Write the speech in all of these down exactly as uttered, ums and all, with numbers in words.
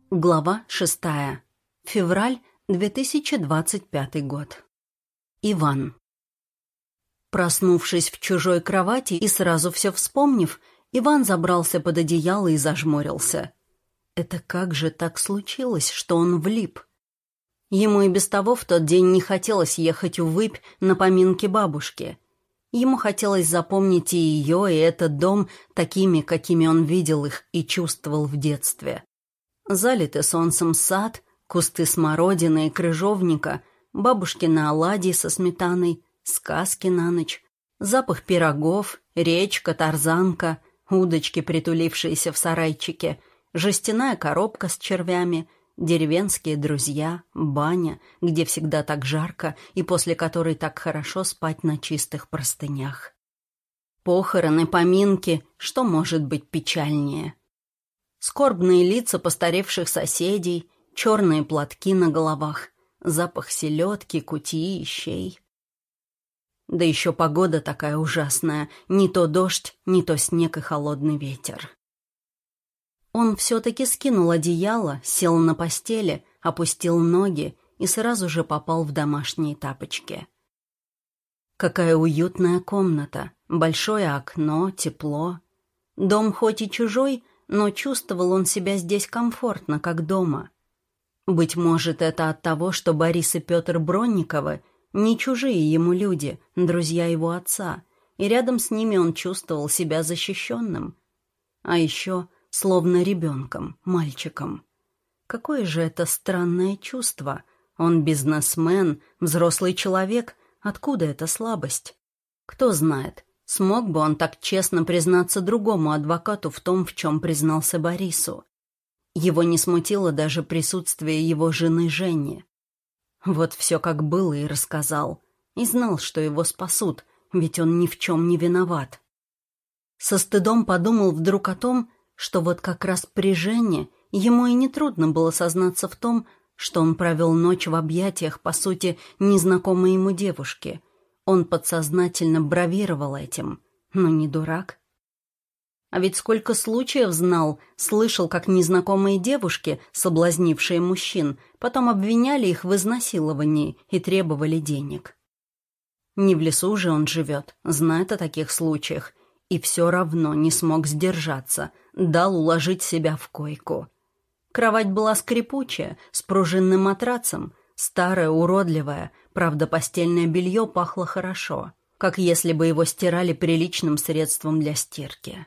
Глава шестая. Февраль две тысячи двадцать пятый год. Иван. Проснувшись в чужой кровати и сразу все вспомнив, Иван забрался под одеяло и зажмурился. Это как же так случилось, что он влип? Ему и без того в тот день не хотелось ехать в Выпь на поминки бабушки. Ему хотелось запомнить и ее, и этот дом такими, какими он видел их и чувствовал в детстве. Залитый солнцем сад, кусты смородины и крыжовника, бабушкины оладьи со сметаной, сказки на ночь, запах пирогов, речка, тарзанка, удочки, притулившиеся в сарайчике, жестяная коробка с червями, деревенские друзья, баня, где всегда так жарко и после которой так хорошо спать на чистых простынях. Похороны, поминки, что может быть печальнее? Скорбные лица постаревших соседей, черные платки на головах, запах селедки, кутии и щей. Да еще погода такая ужасная, не то дождь, не то снег и холодный ветер. Он все-таки скинул одеяло, сел на постели, опустил ноги и сразу же попал в домашние тапочки. Какая уютная комната, большое окно, тепло. Дом хоть и чужой, но чувствовал он себя здесь комфортно, как дома. Быть может, это от того, что Борис и Петр Бронниковы не чужие ему люди, друзья его отца, и рядом с ними он чувствовал себя защищенным. А еще словно ребенком, мальчиком. Какое же это странное чувство. Он бизнесмен, взрослый человек. Откуда эта слабость? Кто знает, смог бы он так честно признаться другому адвокату в том, в чем признался Борису. Его не смутило даже присутствие его жены Жени. Вот все как было и рассказал. И знал, что его спасут, ведь он ни в чем не виноват. Со стыдом подумал вдруг о том, что вот как раз при Жене ему и нетрудно было сознаться в том, что он провел ночь в объятиях, по сути, незнакомой ему девушки. Он подсознательно бравировал этим, но не дурак. А ведь сколько случаев знал, слышал, как незнакомые девушки, соблазнившие мужчин, потом обвиняли их в изнасиловании и требовали денег. Не в лесу же он живет, знает о таких случаях, и все равно не смог сдержаться, дал уложить себя в койку. Кровать была скрипучая, с пружинным матрацем, старая, уродливая, правда, постельное белье пахло хорошо, как если бы его стирали приличным средством для стирки.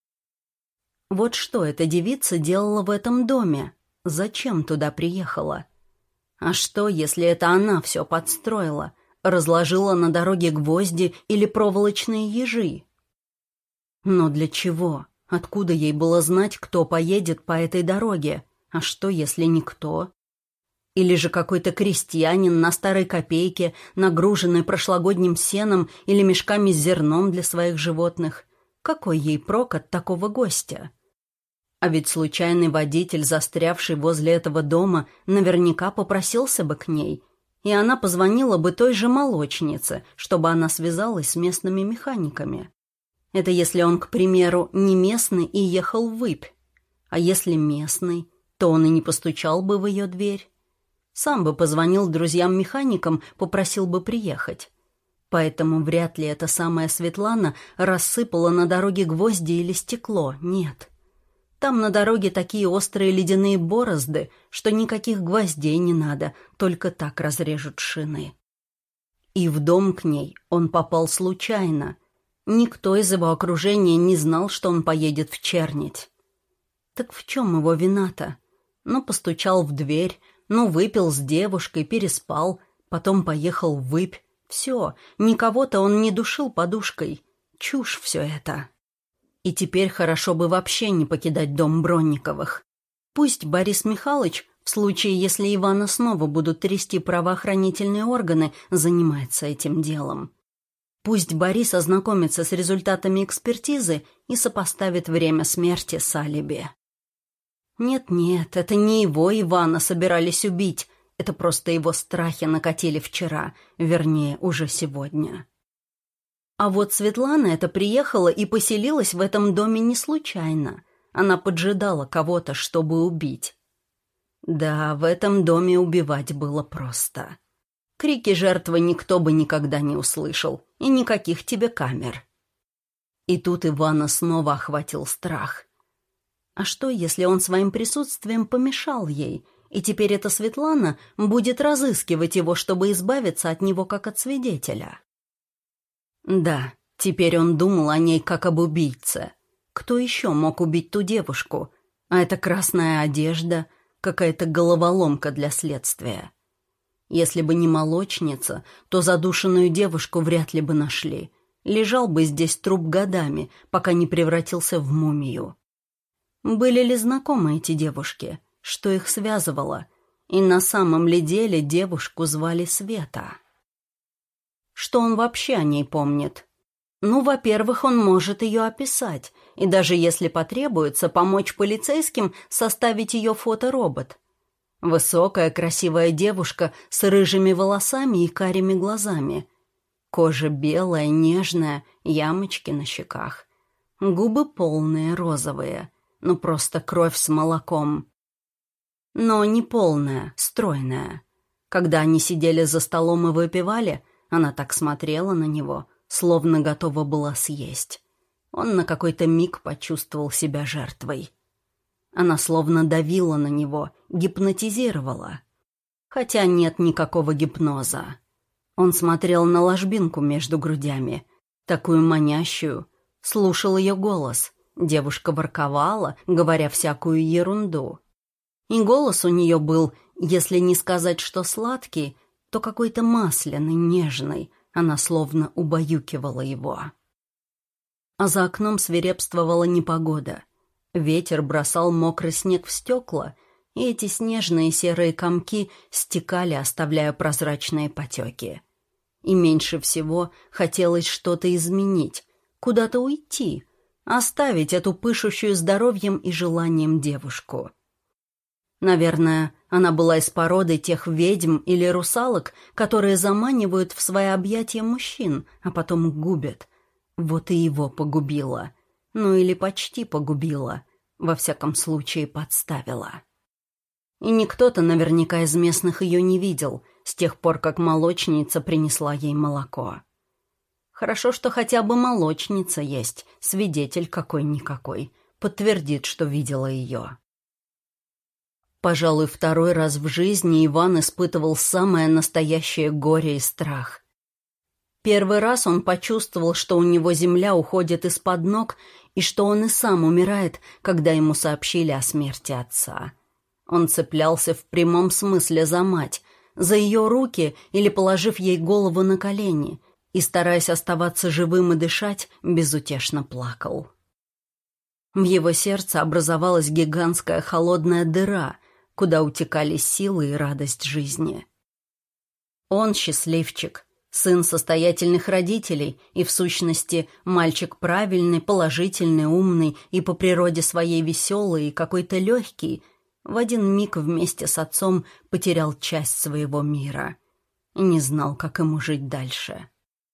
Вот что эта девица делала в этом доме? Зачем туда приехала? А что, если это она все подстроила, разложила на дороге гвозди или проволочные ежи? Но для чего? Откуда ей было знать, кто поедет по этой дороге? А что, если никто? Или же какой-то крестьянин на старой копейке, нагруженный прошлогодним сеном или мешками с зерном для своих животных? Какой ей прок от такого гостя? А ведь случайный водитель, застрявший возле этого дома, наверняка попросился бы к ней, и она позвонила бы той же молочнице, чтобы она связалась с местными механиками. Это если он, к примеру, не местный и ехал в Выпь. А если местный, то он и не постучал бы в ее дверь. Сам бы позвонил друзьям-механикам, попросил бы приехать. Поэтому вряд ли эта самая Светлана рассыпала на дороге гвозди или стекло, нет. Там на дороге такие острые ледяные борозды, что никаких гвоздей не надо, только так разрежут шины. И в дом к ней он попал случайно. Никто из его окружения не знал, что он поедет в Чернить. Так в чем его вина-то? Ну, постучал в дверь, ну, выпил с девушкой, переспал, потом поехал в Выпь. Все, никого-то он не душил подушкой. Чушь все это. И теперь хорошо бы вообще не покидать дом Бронниковых. Пусть Борис Михайлович, в случае, если Ивана снова будут трясти правоохранительные органы, занимается этим делом. Пусть Борис ознакомится с результатами экспертизы и сопоставит время смерти с алиби. Нет-нет, это не его Ивана собирались убить, это просто его страхи накатили вчера, вернее, уже сегодня. А вот Светлана эта приехала и поселилась в этом доме не случайно. Она поджидала кого-то, чтобы убить. Да, в этом доме убивать было просто. Крики жертвы никто бы никогда не услышал, и никаких тебе камер. И тут Ивана снова охватил страх. А что, если он своим присутствием помешал ей, и теперь эта Светлана будет разыскивать его, чтобы избавиться от него как от свидетеля? Да, теперь он думал о ней как об убийце. Кто еще мог убить ту девушку? А это красная одежда, какая-то головоломка для следствия. Если бы не молочница, то задушенную девушку вряд ли бы нашли. Лежал бы здесь труп годами, пока не превратился в мумию. Были ли знакомы эти девушки? Что их связывало? И на самом ли деле девушку звали Света? Что он вообще о ней помнит? Ну, во-первых, он может ее описать, и даже если потребуется, помочь полицейским составить ее фоторобот. Высокая, красивая девушка с рыжими волосами и карими глазами. Кожа белая, нежная, ямочки на щеках. Губы полные, розовые. Ну, просто кровь с молоком. Но не полная, стройная. Когда они сидели за столом и выпивали, она так смотрела на него, словно готова была съесть. Он на какой-то миг почувствовал себя жертвой. Она словно давила на него, гипнотизировала. Хотя нет никакого гипноза. Он смотрел на ложбинку между грудями, такую манящую, слушал ее голос. Девушка ворковала, говоря всякую ерунду. И голос у нее был, если не сказать, что сладкий, то какой-то масляный, нежный. Она словно убаюкивала его. А за окном свирепствовала непогода. Ветер бросал мокрый снег в стекла, и эти снежные серые комки стекали, оставляя прозрачные потеки. И меньше всего хотелось что-то изменить, куда-то уйти, оставить эту пышущую здоровьем и желанием девушку. Наверное, она была из породы тех ведьм или русалок, которые заманивают в свои объятия мужчин, а потом губят. Вот и его погубила. Ну или почти погубила. Во всяком случае, подставила. И никто-то наверняка из местных ее не видел, с тех пор, как молочница принесла ей молоко. Хорошо, что хотя бы молочница есть, свидетель какой-никакой, подтвердит, что видела ее. Пожалуй, второй раз в жизни Иван испытывал самое настоящее горе и страх. Первый раз он почувствовал, что у него земля уходит из-под ног, и что он и сам умирает, когда ему сообщили о смерти отца. Он цеплялся в прямом смысле за мать, за ее руки или положив ей голову на колени, и, стараясь оставаться живым и дышать, безутешно плакал. В его сердце образовалась гигантская холодная дыра, куда утекали силы и радость жизни. Он счастливчик, сын состоятельных родителей и, в сущности, мальчик правильный, положительный, умный и по природе своей веселый и какой-то легкий, в один миг вместе с отцом потерял часть своего мира и не знал, как ему жить дальше.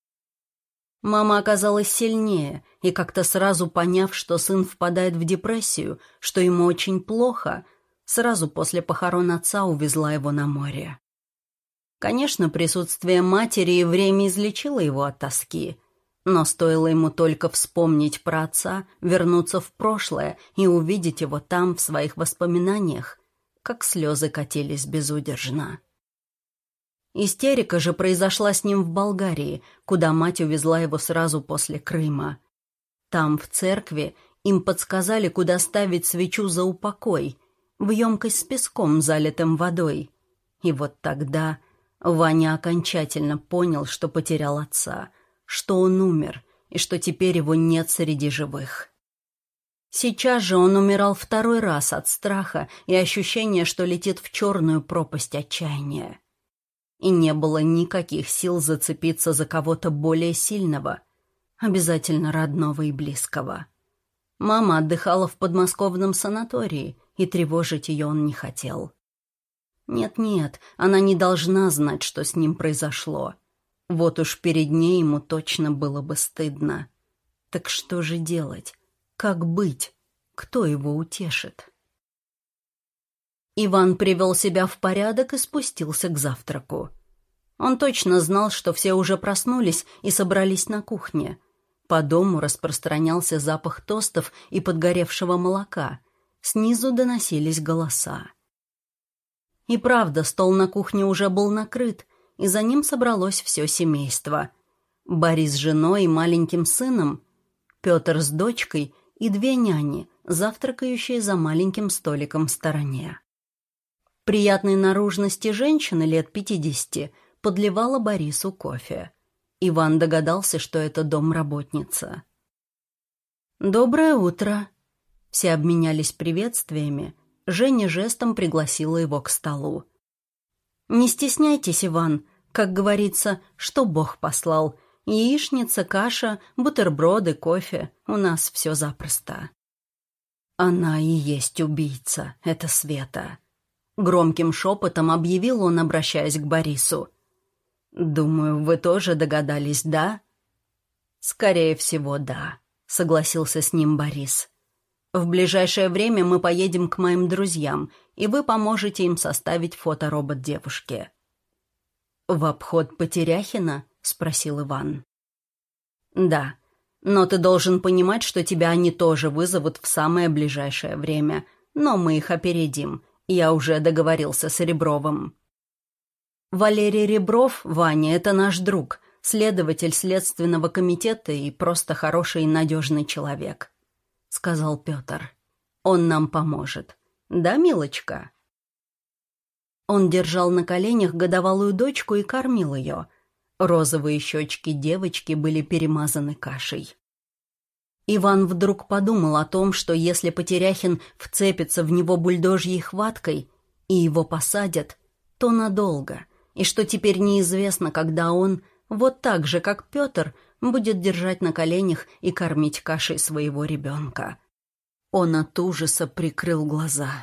Мама оказалась сильнее, и как-то сразу поняв, что сын впадает в депрессию, что ему очень плохо, сразу после похорон отца увезла его на море. Конечно, присутствие матери и время излечило его от тоски, но стоило ему только вспомнить про отца, вернуться в прошлое и увидеть его там, в своих воспоминаниях, как слезы катились безудержно. Истерика же произошла с ним в Болгарии, куда мать увезла его сразу после Крыма. Там, в церкви, им подсказали, куда ставить свечу за упокой, в емкость с песком, залитым водой. И вот тогда Ваня окончательно понял, что потерял отца, что он умер и что теперь его нет среди живых. Сейчас же он умирал второй раз от страха и ощущения, что летит в черную пропасть отчаяния. И не было никаких сил зацепиться за кого-то более сильного, обязательно родного и близкого. Мама отдыхала в подмосковном санатории, и тревожить ее он не хотел. Нет-нет, она не должна знать, что с ним произошло. Вот уж перед ней ему точно было бы стыдно. Так что же делать? Как быть? Кто его утешит? Иван привел себя в порядок и спустился к завтраку. Он точно знал, что все уже проснулись и собрались на кухне. По дому распространялся запах тостов и подгоревшего молока. Снизу доносились голоса. И правда, стол на кухне уже был накрыт, и за ним собралось все семейство. Борис с женой и маленьким сыном, Петр с дочкой и две няни, завтракающие за маленьким столиком в стороне. Приятной наружности женщины лет пятидесяти подливала Борису кофе. Иван догадался, что это домработница. «Доброе утро!» Все обменялись приветствиями. Женя жестом пригласила его к столу. «Не стесняйтесь, Иван, как говорится, что Бог послал. Яичница, каша, бутерброды, кофе. У нас все запросто». «Она и есть убийца, это Света», — громким шепотом объявил он, обращаясь к Борису. «Думаю, вы тоже догадались, да?» «Скорее всего, да», — согласился с ним Борис. «В ближайшее время мы поедем к моим друзьям, и вы поможете им составить фоторобот девушки». «В обход Потеряхина?» — спросил Иван. «Да, но ты должен понимать, что тебя они тоже вызовут в самое ближайшее время, но мы их опередим. Я уже договорился с Ребровым». «Валерий Ребров, Ваня, это наш друг, следователь Следственного комитета и просто хороший и надежный человек», — сказал Петр. «Он нам поможет. Да, милочка?» Он держал на коленях годовалую дочку и кормил ее. Розовые щечки девочки были перемазаны кашей. Иван вдруг подумал о том, что если Потеряхин вцепится в него бульдожьей хваткой и его посадят, то надолго, и что теперь неизвестно, когда он, вот так же, как Петр, будет держать на коленях и кормить кашей своего ребенка. Он от ужаса прикрыл глаза.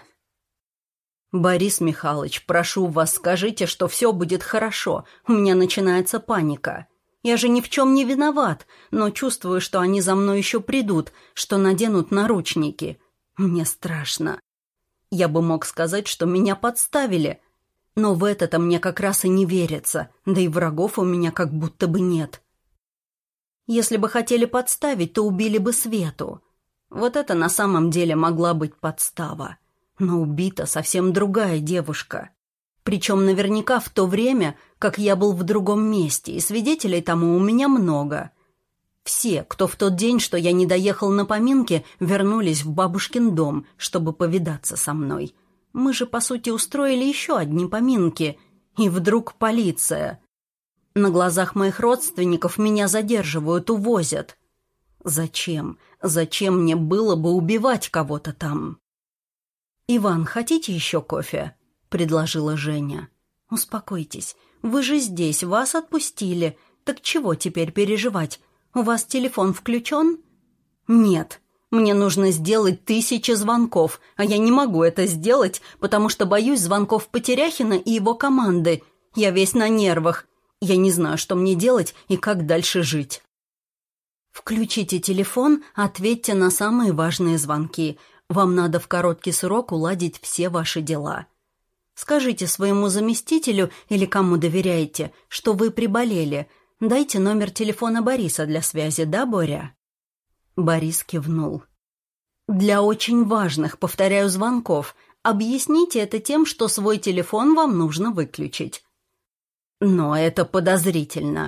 «Борис Михайлович, прошу вас, скажите, что все будет хорошо. У меня начинается паника. Я же ни в чем не виноват, но чувствую, что они за мной еще придут, что наденут наручники. Мне страшно. Я бы мог сказать, что меня подставили, но в это-то мне как раз и не верится, да и врагов у меня как будто бы нет. Если бы хотели подставить, то убили бы Свету. Вот это на самом деле могла быть подстава. Но убита совсем другая девушка. Причем наверняка в то время, как я был в другом месте, и свидетелей тому у меня много. Все, кто в тот день, что я не доехал на поминки, вернулись в бабушкин дом, чтобы повидаться со мной. Мы же, по сути, устроили еще одни поминки. И вдруг полиция. На глазах моих родственников меня задерживают, увозят. Зачем? Зачем мне было бы убивать кого-то там? «Иван, хотите еще кофе?» — предложила Женя. «Успокойтесь. Вы же здесь, вас отпустили. Так чего теперь переживать? У вас телефон включен?» «Нет. Мне нужно сделать тысячи звонков, а я не могу это сделать, потому что боюсь звонков Потеряхина и его команды. Я весь на нервах. Я не знаю, что мне делать и как дальше жить». «Включите телефон, ответьте на самые важные звонки. Вам надо в короткий срок уладить все ваши дела. Скажите своему заместителю или кому доверяете, что вы приболели. Дайте номер телефона Бориса для связи, да, Боря?» Борис кивнул. «Для очень важных, повторяю, звонков. Объясните это тем, что свой телефон вам нужно выключить». «Но это подозрительно».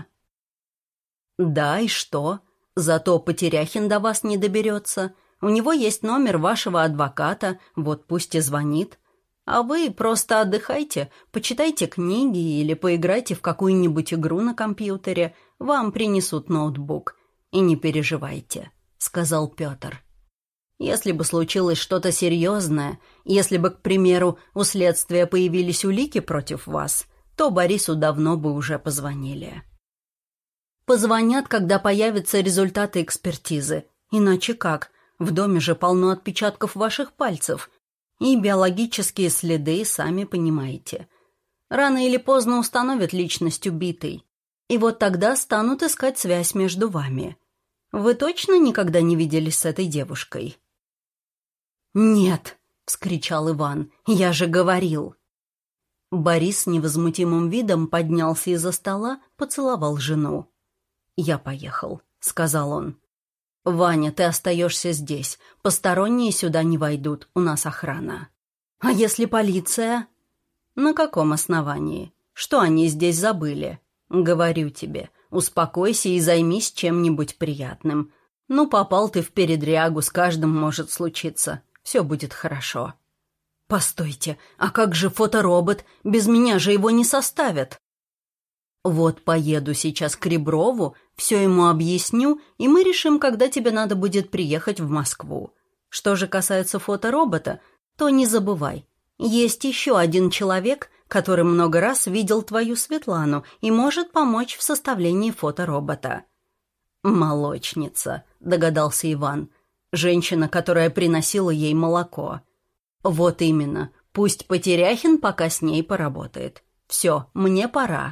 «Да, и что? Зато Потеряхин до вас не доберется. У него есть номер вашего адвоката, вот пусть и звонит. А вы просто отдыхайте, почитайте книги или поиграйте в какую-нибудь игру на компьютере. Вам принесут ноутбук. И не переживайте», — сказал Петр. «Если бы случилось что-то серьезное, если бы, к примеру, у следствия появились улики против вас, то Борису давно бы уже позвонили». «Позвонят, когда появятся результаты экспертизы. Иначе как? В доме же полно отпечатков ваших пальцев. И биологические следы, сами понимаете. Рано или поздно установят личность убитой. И вот тогда станут искать связь между вами. Вы точно никогда не виделись с этой девушкой?» «Нет», вскричал Иван. «Я же говорил!» Борис с невозмутимым видом поднялся из-за стола, поцеловал жену. «Я поехал», — сказал он. «Ваня, ты остаешься здесь. Посторонние сюда не войдут, у нас охрана». «А если полиция?» «На каком основании? Что они здесь забыли? Говорю тебе, успокойся и займись чем-нибудь приятным. Ну, попал ты в передрягу, с каждым может случиться. Все будет хорошо». «Постойте, а как же фоторобот? Без меня же его не составят». «Вот поеду сейчас к Реброву, все ему объясню, и мы решим, когда тебе надо будет приехать в Москву. Что же касается фоторобота, то не забывай, есть еще один человек, который много раз видел твою Светлану и может помочь в составлении фоторобота». «Молочница», — догадался Иван, — «женщина, которая приносила ей молоко». «Вот именно, пусть Потеряхин пока с ней поработает. Все, мне пора».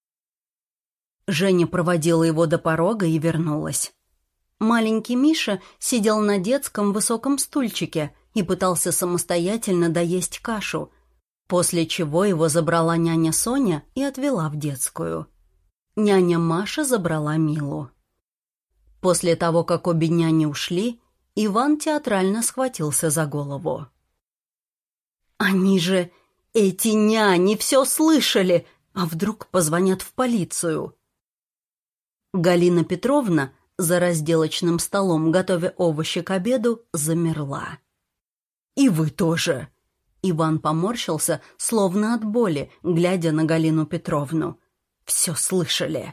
Женя проводила его до порога и вернулась. Маленький Миша сидел на детском высоком стульчике и пытался самостоятельно доесть кашу, после чего его забрала няня Соня и отвела в детскую. Няня Маша забрала Милу. После того, как обе няни ушли, Иван театрально схватился за голову. «Они же, эти няни, все слышали, а вдруг позвонят в полицию?» Галина Петровна за разделочным столом, готовя овощи к обеду, замерла. «И вы тоже!» Иван поморщился, словно от боли, глядя на Галину Петровну. «Все слышали!»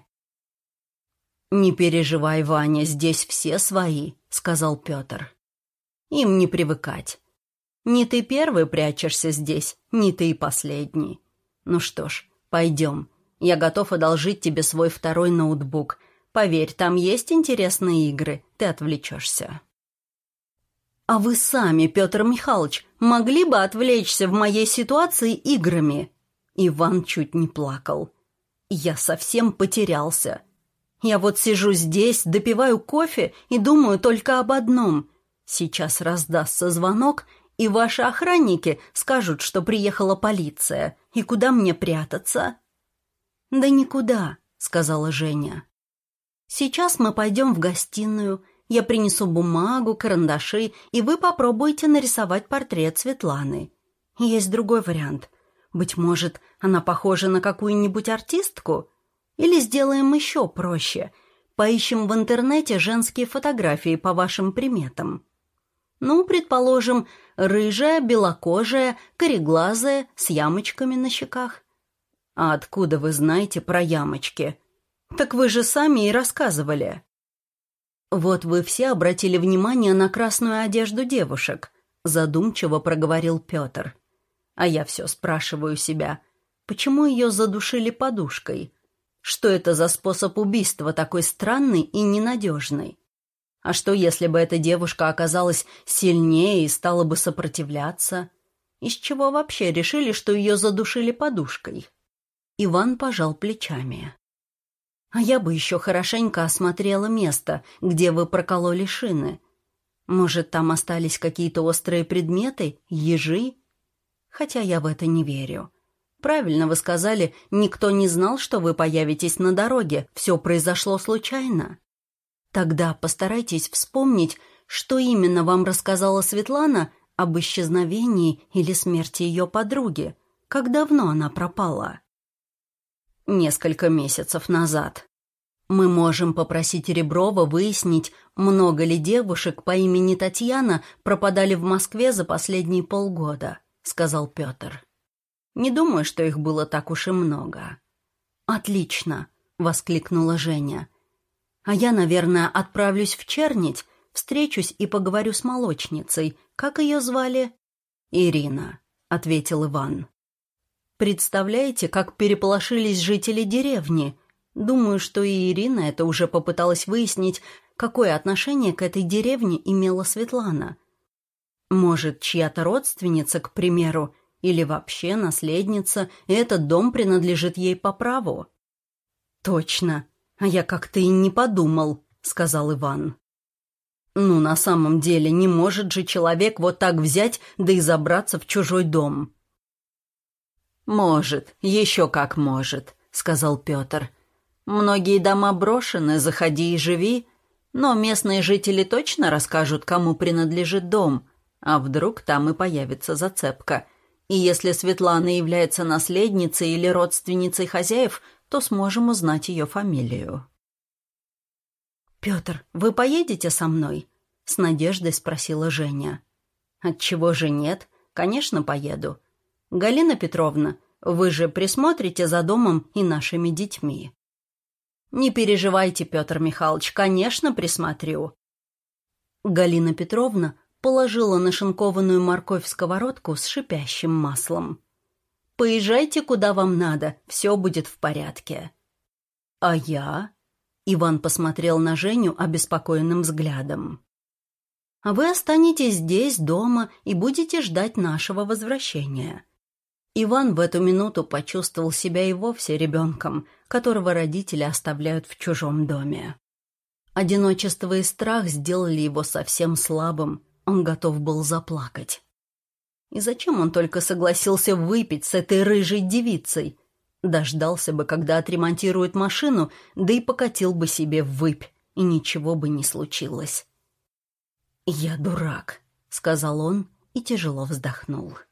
«Не переживай, Ваня, здесь все свои», — сказал Петр. «Им не привыкать. Не ты первый прячешься здесь, не ты и последний. Ну что ж, пойдем. Я готов одолжить тебе свой второй ноутбук. Поверь, там есть интересные игры, ты отвлечешься». «А вы сами, Петр Михайлович, могли бы отвлечься в моей ситуации играми?» Иван чуть не плакал. «Я совсем потерялся. Я вот сижу здесь, допиваю кофе и думаю только об одном. Сейчас раздастся звонок, и ваши охранники скажут, что приехала полиция. И куда мне прятаться?» «Да никуда», — сказала Женя. «Сейчас мы пойдем в гостиную. Я принесу бумагу, карандаши, и вы попробуйте нарисовать портрет Светланы. Есть другой вариант. Быть может, она похожа на какую-нибудь артистку? Или сделаем еще проще. Поищем в интернете женские фотографии по вашим приметам. Ну, предположим, рыжая, белокожая, кореглазая, с ямочками на щеках». «А откуда вы знаете про ямочки?» «Так вы же сами и рассказывали». «Вот вы все обратили внимание на красную одежду девушек», — задумчиво проговорил Петр. «А я все спрашиваю себя, почему ее задушили подушкой? Что это за способ убийства такой странный и ненадежный? А что, если бы эта девушка оказалась сильнее и стала бы сопротивляться? Из чего вообще решили, что ее задушили подушкой?» Иван пожал плечами. «А я бы еще хорошенько осмотрела место, где вы прокололи шины. Может, там остались какие-то острые предметы, ежи? Хотя я в это не верю. Правильно вы сказали, никто не знал, что вы появитесь на дороге, все произошло случайно. Тогда постарайтесь вспомнить, что именно вам рассказала Светлана об исчезновении или смерти ее подруги. Как давно она пропала?» «Несколько месяцев назад. Мы можем попросить Реброва выяснить, много ли девушек по имени Татьяна пропадали в Москве за последние полгода», — сказал Петр. «Не думаю, что их было так уж и много». «Отлично», — воскликнула Женя. «А я, наверное, отправлюсь в Чернить, встречусь и поговорю с молочницей. Как ее звали?» «Ирина», — ответил Иван. «Представляете, как переполошились жители деревни? Думаю, что и Ирина это уже попыталась выяснить, какое отношение к этой деревне имела Светлана. Может, чья-то родственница, к примеру, или вообще наследница, и этот дом принадлежит ей по праву?» «Точно, а я как-то и не подумал», — сказал Иван. Ну, на самом деле, не может же человек вот так взять, да и забраться в чужой дом. «Может, еще как может», — сказал Петр. «Многие дома брошены, заходи и живи, но местные жители точно расскажут, кому принадлежит дом, а вдруг там и появится зацепка. И если Светлана является наследницей или родственницей хозяев, то сможем узнать ее фамилию». «Петр, вы поедете со мной?» — с надеждой спросила Женя. «Отчего же нет? Конечно, поеду. Галина Петровна, вы же присмотрите за домом и нашими детьми». «Не переживайте, Петр Михайлович, конечно, присмотрю». Галина Петровна положила нашинкованную морковь в сковородку с шипящим маслом. «Поезжайте, куда вам надо, все будет в порядке». «А я?» Иван посмотрел на Женю обеспокоенным взглядом. «А вы останетесь здесь, дома, и будете ждать нашего возвращения». Иван в эту минуту почувствовал себя и вовсе ребенком, которого родители оставляют в чужом доме. Одиночество и страх сделали его совсем слабым, он готов был заплакать. И зачем он только согласился выпить с этой рыжей девицей? Дождался бы, когда отремонтируют машину, да и покатил бы себе ввыпь, и ничего бы не случилось. «Я дурак», — сказал он и тяжело вздохнул.